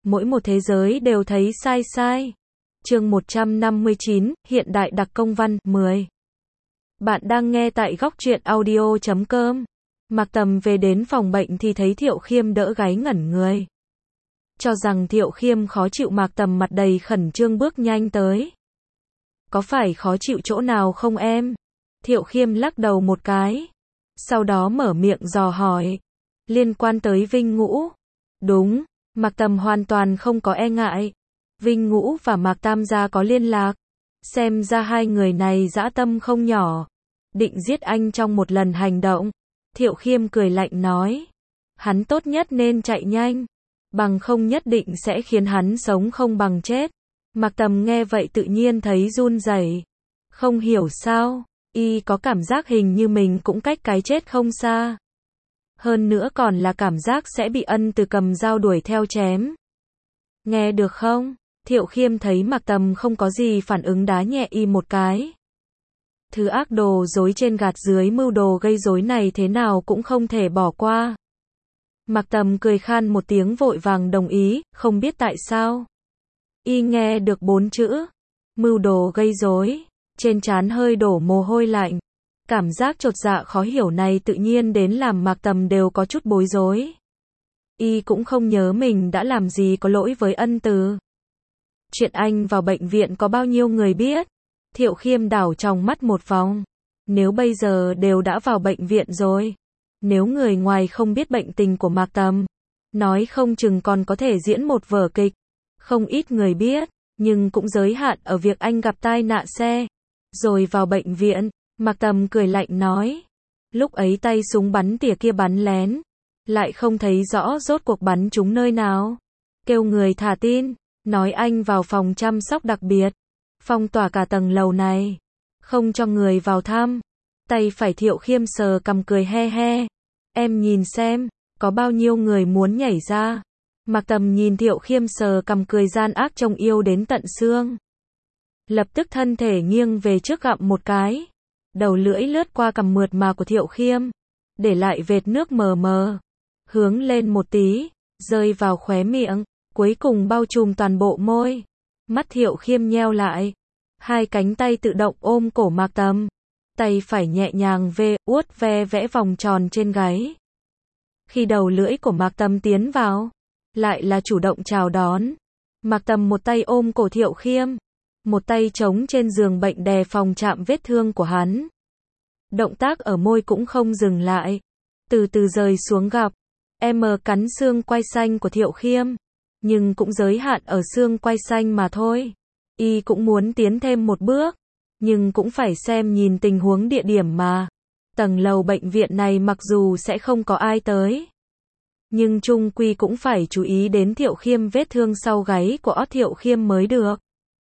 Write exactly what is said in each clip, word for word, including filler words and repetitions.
mỗi một thế giới đều thấy sai sai. Chương một trăm năm mươi chín, hiện đại đặc công văn, mười. Bạn đang nghe tại góc truyện audio chấm com. Mạc Tầm về đến phòng bệnh thì thấy Thiệu Khiêm đỡ gáy ngẩn người. Cho rằng Thiệu Khiêm khó chịu, Mạc Tầm mặt đầy khẩn trương bước nhanh tới. Có phải khó chịu chỗ nào không em? Thiệu Khiêm lắc đầu một cái. Sau đó mở miệng dò hỏi. Liên quan tới Vinh Ngũ. Đúng, Mạc Tầm hoàn toàn không có e ngại. Vinh Ngũ và Mạc Tam gia có liên lạc. Xem ra hai người này dã tâm không nhỏ. Định giết anh trong một lần hành động. Thiệu Khiêm cười lạnh nói. Hắn tốt nhất nên chạy nhanh. Bằng không nhất định sẽ khiến hắn sống không bằng chết. Mạc Tầm nghe vậy tự nhiên thấy run rẩy. Không hiểu sao, y có cảm giác hình như mình cũng cách cái chết không xa. Hơn nữa còn là cảm giác sẽ bị Ân Từ cầm dao đuổi theo chém. Nghe được không? Thiệu Khiêm thấy Mạc Tầm không có gì phản ứng đá nhẹ y một cái. Thứ ác đồ dối trên gạt dưới mưu đồ gây rối này thế nào cũng không thể bỏ qua. Mạc Tầm cười khan một tiếng vội vàng đồng ý, không biết tại sao. Y nghe được bốn chữ, mưu đồ gây rối, trên trán hơi đổ mồ hôi lạnh. Cảm giác chột dạ khó hiểu này tự nhiên đến làm Mạc Tầm đều có chút bối rối. Y cũng không nhớ mình đã làm gì có lỗi với Ân Từ. Chuyện anh vào bệnh viện có bao nhiêu người biết? Thiệu Khiêm đảo trong mắt một vòng. Nếu bây giờ đều đã vào bệnh viện rồi, nếu người ngoài không biết bệnh tình của Mạc Tầm, nói không chừng còn có thể diễn một vở kịch. Không ít người biết, nhưng cũng giới hạn ở việc anh gặp tai nạn xe, rồi vào bệnh viện. Mạc Tầm cười lạnh nói. Lúc ấy tay súng bắn tỉa kia bắn lén, lại không thấy rõ rốt cuộc bắn trúng nơi nào. Kêu người thả tin, nói anh vào phòng chăm sóc đặc biệt, phong tỏa cả tầng lầu này, không cho người vào thăm. Tay phải Thiệu Khiêm sờ cằm cười he he. Em nhìn xem, có bao nhiêu người muốn nhảy ra. Mạc Tầm nhìn Thiệu Khiêm sờ cằm cười gian ác trông yêu đến tận xương. Lập tức thân thể nghiêng về trước gặm một cái. Đầu lưỡi lướt qua cằm mượt mà của Thiệu Khiêm, để lại vệt nước mờ mờ, hướng lên một tí, rơi vào khóe miệng, cuối cùng bao trùm toàn bộ môi. Mắt Thiệu Khiêm nheo lại, hai cánh tay tự động ôm cổ Mạc Tầm, tay phải nhẹ nhàng vê, uốt ve vẽ vòng tròn trên gáy. Khi đầu lưỡi của Mạc Tầm tiến vào, lại là chủ động chào đón. Mạc Tầm một tay ôm cổ Thiệu Khiêm, một tay chống trên giường bệnh đề phòng chạm vết thương của hắn. Động tác ở môi cũng không dừng lại, từ từ rời xuống gặp em cắn xương quai xanh của Thiệu Khiêm, nhưng cũng giới hạn ở xương quai xanh mà thôi. Y cũng muốn tiến thêm một bước, nhưng cũng phải xem nhìn tình huống địa điểm mà. Tầng lầu bệnh viện này mặc dù sẽ không có ai tới, nhưng chung quy cũng phải chú ý đến Thiệu Khiêm vết thương sau gáy của ót Thiệu Khiêm mới được.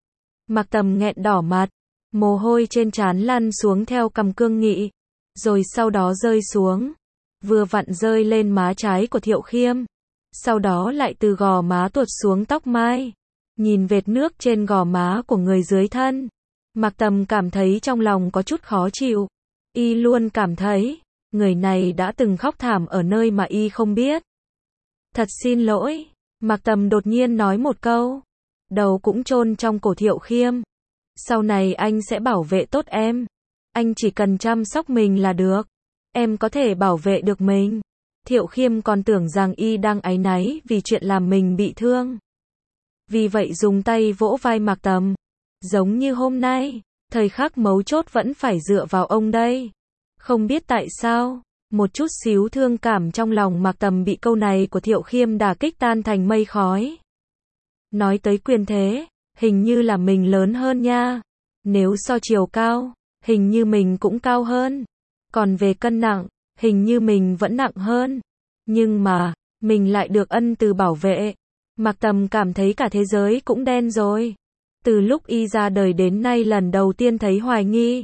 Mạc Tầm nghẹn đỏ mặt, mồ hôi trên trán lăn xuống theo cằm cương nghị, rồi sau đó rơi xuống, vừa vặn rơi lên má trái của Thiệu Khiêm, sau đó lại từ gò má tuột xuống tóc mai. Nhìn vệt nước trên gò má của người dưới thân, Mạc Tầm cảm thấy trong lòng có chút khó chịu. Y luôn cảm thấy, người này đã từng khóc thảm ở nơi mà y không biết. Thật xin lỗi, Mạc Tầm đột nhiên nói một câu, đầu cũng chôn trong cổ Thiệu Khiêm. Sau này anh sẽ bảo vệ tốt em. Anh chỉ cần chăm sóc mình là được. Em có thể bảo vệ được mình. Thiệu Khiêm còn tưởng rằng y đang áy náy vì chuyện làm mình bị thương. Vì vậy dùng tay vỗ vai Mạc Tầm. Giống như hôm nay, thời khắc mấu chốt vẫn phải dựa vào ông đây. Không biết tại sao, một chút xíu thương cảm trong lòng Mạc Tầm bị câu này của Thiệu Khiêm đả kích tan thành mây khói. Nói tới quyền thế, hình như là mình lớn hơn nha. Nếu so chiều cao, hình như mình cũng cao hơn. Còn về cân nặng, hình như mình vẫn nặng hơn. Nhưng mà, mình lại được Ân Từ bảo vệ. Mạc Tầm cảm thấy cả thế giới cũng đen rồi. Từ lúc y ra đời đến nay lần đầu tiên thấy hoài nghi.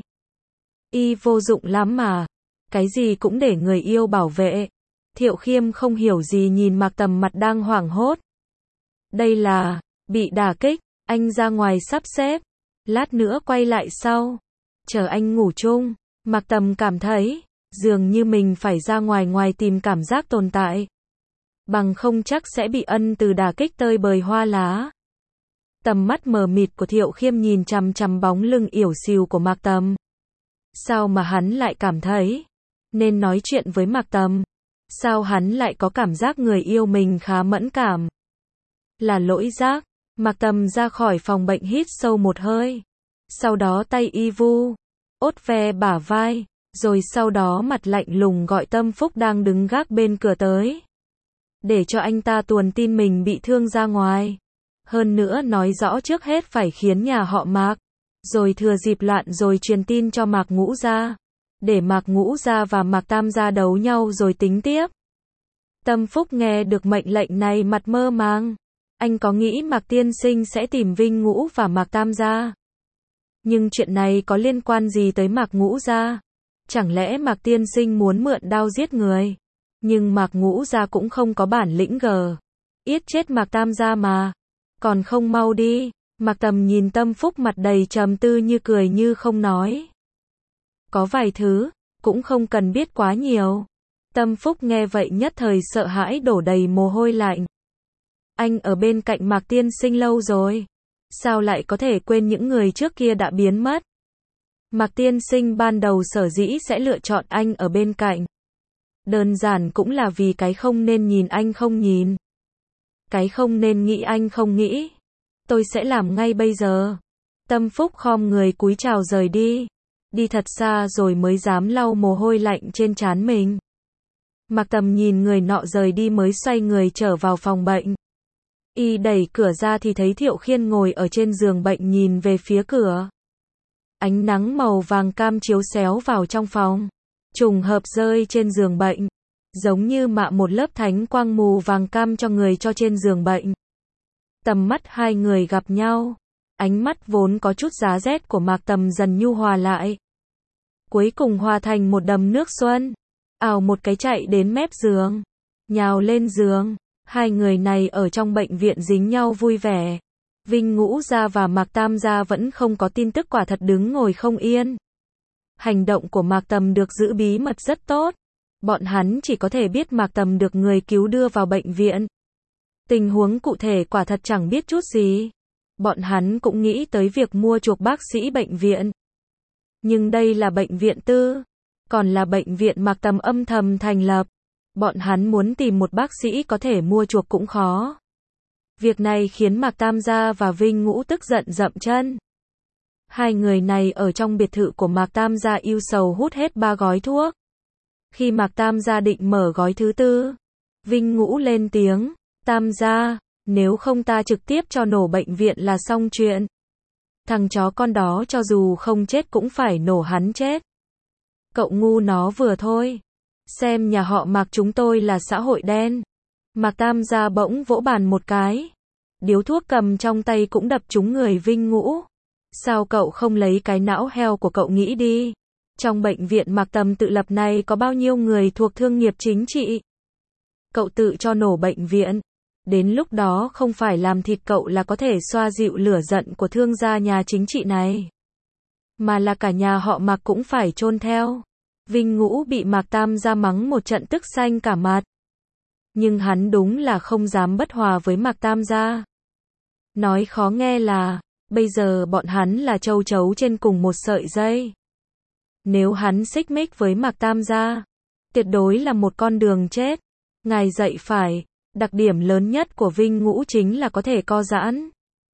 Y vô dụng lắm mà. Cái gì cũng để người yêu bảo vệ. Thiệu Khiêm không hiểu gì nhìn Mạc Tầm mặt đang hoảng hốt. Đây là, bị đả kích, anh ra ngoài sắp xếp. Lát nữa quay lại sau. Chờ anh ngủ chung. Mạc Tầm cảm thấy, dường như mình phải ra ngoài ngoài tìm cảm giác tồn tại. bằng không chắc sẽ bị ân từ đả kích tơi bời hoa lá. Tầm mắt mờ mịt của Thiệu Khiêm nhìn chằm chằm bóng lưng yểu xìu của Mạc Tầm. Sao mà hắn lại cảm thấy nên nói chuyện với Mạc Tầm? Sao hắn lại có cảm giác người yêu mình khá mẫn cảm? Là lỗi giác. Mạc Tầm ra khỏi phòng bệnh hít sâu một hơi. Sau đó tay y vu, ốt ve bả vai, rồi sau đó mặt lạnh lùng gọi Tâm Phúc đang đứng gác bên cửa tới. Để cho anh ta tuồn tin mình bị thương ra ngoài. Hơn nữa nói rõ trước hết phải khiến nhà họ Mạc, rồi thừa dịp loạn rồi truyền tin cho Mạc Ngũ Gia. Để Mạc Ngũ Gia và Mạc Tam Gia đấu nhau rồi tính tiếp. Tâm Phúc nghe được mệnh lệnh này mặt mơ màng. Anh có nghĩ Mạc Tiên Sinh sẽ tìm Vinh Ngũ và Mạc Tam Gia? Nhưng chuyện này có liên quan gì tới Mạc Ngũ Gia? Chẳng lẽ Mạc Tiên Sinh muốn mượn đao giết người? Nhưng Mạc Ngũ Gia cũng không có bản lĩnh gờ yết chết Mạc Tam Gia mà. Còn không mau đi. Mạc Tầm nhìn Tâm Phúc mặt đầy trầm tư như cười như không nói. Có vài thứ, cũng không cần biết quá nhiều. Tâm Phúc nghe vậy nhất thời sợ hãi đổ đầy mồ hôi lạnh. Anh ở bên cạnh Mạc Tiên Sinh lâu rồi. Sao lại có thể quên những người trước kia đã biến mất? Mạc Tiên Sinh ban đầu sở dĩ sẽ lựa chọn anh ở bên cạnh. Đơn giản cũng là vì cái không nên nhìn anh không nhìn. Cái không nên nghĩ anh không nghĩ. Tôi sẽ làm ngay bây giờ. Tâm Phúc khom người cúi chào rời đi. Đi thật xa rồi mới dám lau mồ hôi lạnh trên trán mình. Mạc Tầm nhìn người nọ rời đi mới xoay người trở vào phòng bệnh. Y đẩy cửa ra thì thấy Thiệu Khiên ngồi ở trên giường bệnh nhìn về phía cửa. Ánh nắng màu vàng cam chiếu xéo vào trong phòng. Trùng hợp rơi trên giường bệnh. Giống như mạ một lớp thánh quang mù vàng cam cho người cho trên giường bệnh. Tầm mắt hai người gặp nhau. Ánh mắt vốn có chút giá rét của Mạc Tầm dần nhu hòa lại. Cuối cùng hòa thành một đầm nước xuân. Ào một cái chạy đến mép giường. Nhào lên giường. Hai người này ở trong bệnh viện dính nhau vui vẻ. Vinh Ngũ Gia và Mạc Tam Gia vẫn không có tin tức quả thật đứng ngồi không yên. Hành động của Mạc Tầm được giữ bí mật rất tốt. Bọn hắn chỉ có thể biết Mạc Tầm được người cứu đưa vào bệnh viện. Tình huống cụ thể quả thật chẳng biết chút gì. Bọn hắn cũng nghĩ tới việc mua chuộc bác sĩ bệnh viện. Nhưng đây là bệnh viện tư. Còn là bệnh viện Mạc Tầm âm thầm thành lập. Bọn hắn muốn tìm một bác sĩ có thể mua chuộc cũng khó. Việc này khiến Mạc Tam Gia và Vinh Ngũ tức giận dậm chân. Hai người này ở trong biệt thự của Mạc Tam Gia yêu sầu hút hết ba gói thuốc. Khi Mạc Tam Gia định mở gói thứ tư, Vinh Ngũ lên tiếng, Tam Gia, nếu không ta trực tiếp cho nổ bệnh viện là xong chuyện. Thằng chó con đó cho dù không chết cũng phải nổ hắn chết. Cậu ngu nó vừa thôi. Xem nhà họ Mạc chúng tôi là xã hội đen. Mạc Tam Gia bỗng vỗ bàn một cái. Điếu thuốc cầm trong tay cũng đập trúng người Vinh Ngũ. Sao cậu không lấy cái não heo của cậu nghĩ đi? Trong bệnh viện Mạc Tầm tự lập này có bao nhiêu người thuộc thương nghiệp chính trị? Cậu tự cho nổ bệnh viện. Đến lúc đó không phải làm thịt cậu là có thể xoa dịu lửa giận của thương gia nhà chính trị này. Mà là cả nhà họ Mạc cũng phải chôn theo. Vinh Ngũ bị Mạc Tam Gia mắng một trận tức xanh cả mặt. Nhưng hắn đúng là không dám bất hòa với Mạc Tam Gia. Nói khó nghe là, bây giờ bọn hắn là châu chấu trên cùng một sợi dây. Nếu hắn xích mích với Mạc Tam Gia, tuyệt đối là một con đường chết. Ngài dạy phải, đặc điểm lớn nhất của Vinh Ngũ chính là có thể co giãn.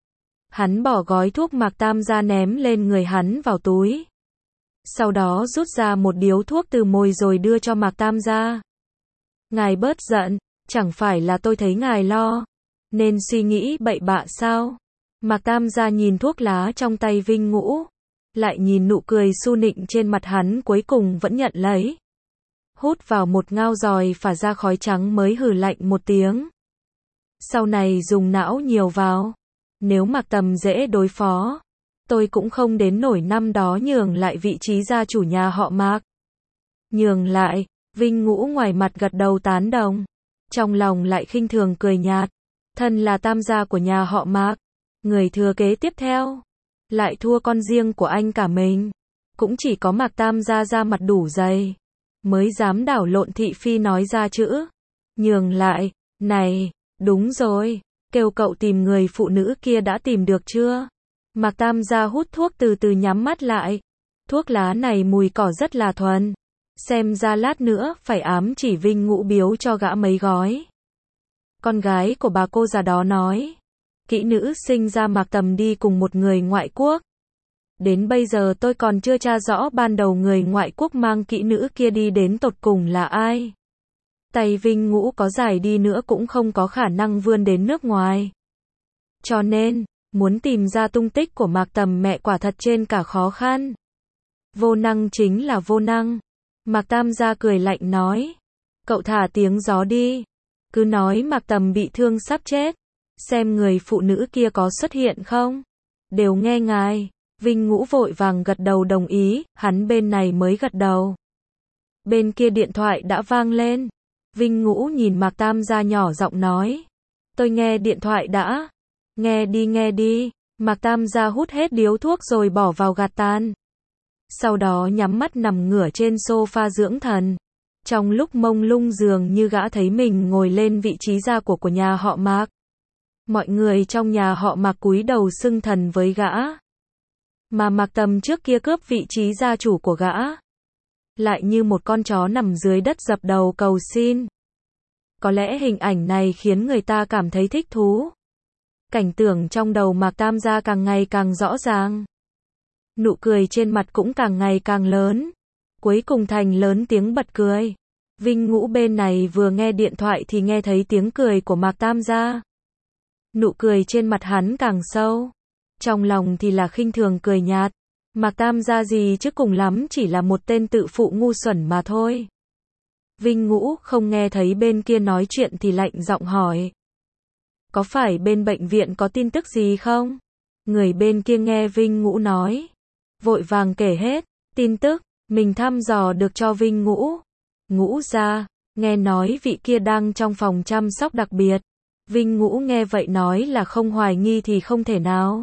Hắn bỏ gói thuốc Mạc Tam Gia ném lên người hắn vào túi. Sau đó rút ra một điếu thuốc từ môi rồi đưa cho Mạc Tam Gia. Ngài bớt giận, chẳng phải là tôi thấy ngài lo, nên suy nghĩ bậy bạ sao? Mạc Tam Gia nhìn thuốc lá trong tay Vinh Ngũ, lại nhìn nụ cười su nịnh trên mặt hắn cuối cùng vẫn nhận lấy. Hút vào một ngao giòi phả ra khói trắng mới hừ lạnh một tiếng. Sau này dùng não nhiều vào. Nếu Mạc Tầm dễ đối phó, tôi cũng không đến nổi năm đó nhường lại vị trí gia chủ nhà họ Mạc. Nhường lại, Vinh Ngũ ngoài mặt gật đầu tán đồng. Trong lòng lại khinh thường cười nhạt. Thân là tam gia của nhà họ Mạc. Người thừa kế tiếp theo. Lại thua con riêng của anh cả mình. Cũng chỉ có Mạc Tam gia ra mặt đủ dày. Mới dám đảo lộn thị phi nói ra chữ. Nhường lại. Này, đúng rồi, kêu cậu tìm người phụ nữ kia đã tìm được chưa? Mạc Tam Gia hút thuốc từ từ nhắm mắt lại. Thuốc lá này mùi cỏ rất là thuần. Xem ra lát nữa phải ám chỉ Vinh Ngũ biếu cho gã mấy gói. Con gái của bà cô già đó nói. Kỹ nữ sinh ra Mạc Tầm đi cùng một người ngoại quốc. Đến bây giờ tôi còn chưa tra rõ ban đầu người ngoại quốc mang kỹ nữ kia đi đến tột cùng là ai. Tay Vinh Ngũ có dài đi nữa cũng không có khả năng vươn đến nước ngoài. Cho nên, muốn tìm ra tung tích của Mạc Tầm mẹ quả thật trên cả khó khăn. Vô năng chính là vô năng. Mạc Tam Gia cười lạnh nói. Cậu thả tiếng gió đi. Cứ nói Mạc Tầm bị thương sắp chết. Xem người phụ nữ kia có xuất hiện không? Đều nghe ngài. Vinh Ngũ vội vàng gật đầu đồng ý, hắn bên này mới gật đầu. Bên kia điện thoại đã vang lên. Vinh Ngũ nhìn Mạc Tam Gia nhỏ giọng nói. Tôi nghe điện thoại đã. Nghe đi nghe đi. Mạc Tam Gia hút hết điếu thuốc rồi bỏ vào gạt tàn. Sau đó nhắm mắt nằm ngửa trên sofa dưỡng thần. Trong lúc mông lung dường như gã thấy mình ngồi lên vị trí gia của của nhà họ Mạc. Mọi người trong nhà họ Mạc cúi đầu xưng thần với gã. Mà Mạc Tầm trước kia cướp vị trí gia chủ của gã. Lại như một con chó nằm dưới đất dập đầu cầu xin. Có lẽ hình ảnh này khiến người ta cảm thấy thích thú. Cảnh tượng trong đầu Mạc Tam Gia càng ngày càng rõ ràng. Nụ cười trên mặt cũng càng ngày càng lớn. Cuối cùng thành lớn tiếng bật cười. Vinh Ngũ bên này vừa nghe điện thoại thì nghe thấy tiếng cười của Mạc Tam Gia. Nụ cười trên mặt hắn càng sâu. Trong lòng thì là khinh thường cười nhạt. Mạc Tam Gia gì chứ cùng lắm chỉ là một tên tự phụ ngu xuẩn mà thôi. Vinh Ngũ không nghe thấy bên kia nói chuyện thì lạnh giọng hỏi. Có phải bên bệnh viện có tin tức gì không? Người bên kia nghe Vinh Ngũ nói. Vội vàng kể hết, tin tức, mình thăm dò được cho Vinh Ngũ. Ngũ gia, nghe nói vị kia đang trong phòng chăm sóc đặc biệt. Vinh Ngũ nghe vậy nói là không hoài nghi thì không thể nào.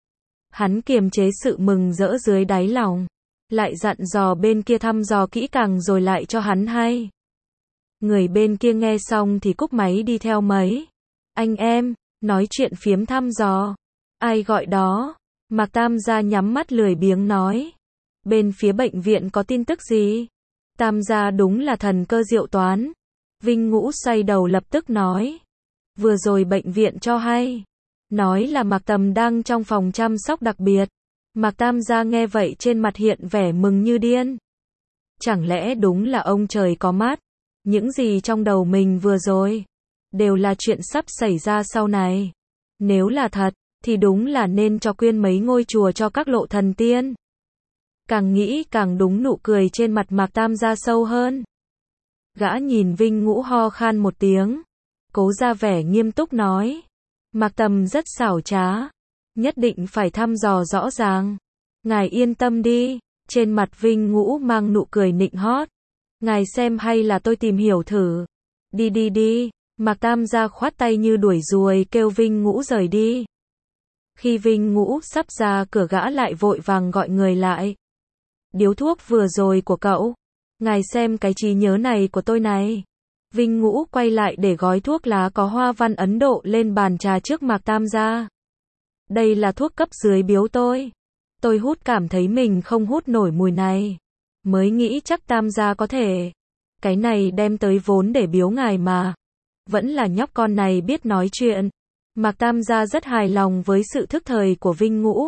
Hắn kiềm chế sự mừng rỡ dưới đáy lòng. Lại dặn dò bên kia thăm dò kỹ càng rồi lại cho hắn hay. Người bên kia nghe xong thì cúp máy đi theo mấy. Anh em, nói chuyện phiếm thăm dò. Ai gọi đó? Mạc Tam Gia nhắm mắt lười biếng nói. Bên phía bệnh viện có tin tức gì? Tam Gia đúng là thần cơ diệu toán. Vinh Ngũ xoay đầu lập tức nói. Vừa rồi bệnh viện cho hay. Nói là Mạc Tầm đang trong phòng chăm sóc đặc biệt. Mạc Tam Gia nghe vậy trên mặt hiện vẻ mừng như điên. Chẳng lẽ đúng là ông trời có mắt? Những gì trong đầu mình vừa rồi đều là chuyện sắp xảy ra sau này. Nếu là thật, thì đúng là nên cho quyên mấy ngôi chùa cho các lộ thần tiên. Càng nghĩ càng đúng, nụ cười trên mặt Mạc Tam Gia sâu hơn. Gã nhìn Vinh Ngũ ho khan một tiếng. Cố ra vẻ nghiêm túc nói. Mạc Tầm rất xảo trá. Nhất định phải thăm dò rõ ràng. Ngài yên tâm đi. Trên mặt Vinh Ngũ mang nụ cười nịnh hót. Ngài xem hay là tôi tìm hiểu thử. Đi đi đi. Mạc Tam Gia khoát tay như đuổi ruồi kêu Vinh Ngũ rời đi. Khi Vinh Ngũ sắp ra cửa gã lại vội vàng gọi người lại. Điếu thuốc vừa rồi của cậu. Ngài xem cái trí nhớ này của tôi này. Vinh Ngũ quay lại để gói thuốc lá có hoa văn Ấn Độ lên bàn trà trước Mạc Tam Gia. Đây là thuốc cấp dưới biếu tôi. Tôi hút cảm thấy mình không hút nổi mùi này. Mới nghĩ chắc Tam Gia có thể. Cái này đem tới vốn để biếu ngài mà. Vẫn là nhóc con này biết nói chuyện. Mạc Tam Gia rất hài lòng với sự thức thời của Vinh Ngũ.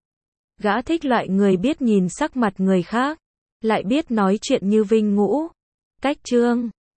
Gã thích loại người biết nhìn sắc mặt người khác, lại biết nói chuyện như Vinh Ngũ. Cách chương